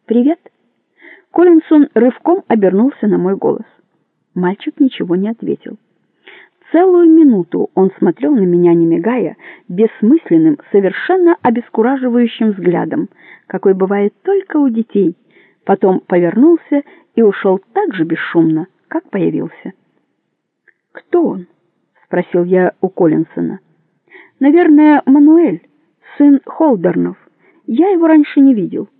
«Привет!» Коллинсон рывком обернулся на мой голос. Мальчик ничего не ответил. Целую минуту он смотрел на меня, не мигая, бессмысленным, совершенно обескураживающим взглядом, какой бывает только у детей. Потом повернулся и ушел так же бесшумно, как появился. «Кто он?» — спросил я у Коллинсона. «Наверное, Мануэль, сын Холдернов. Я его раньше не видел».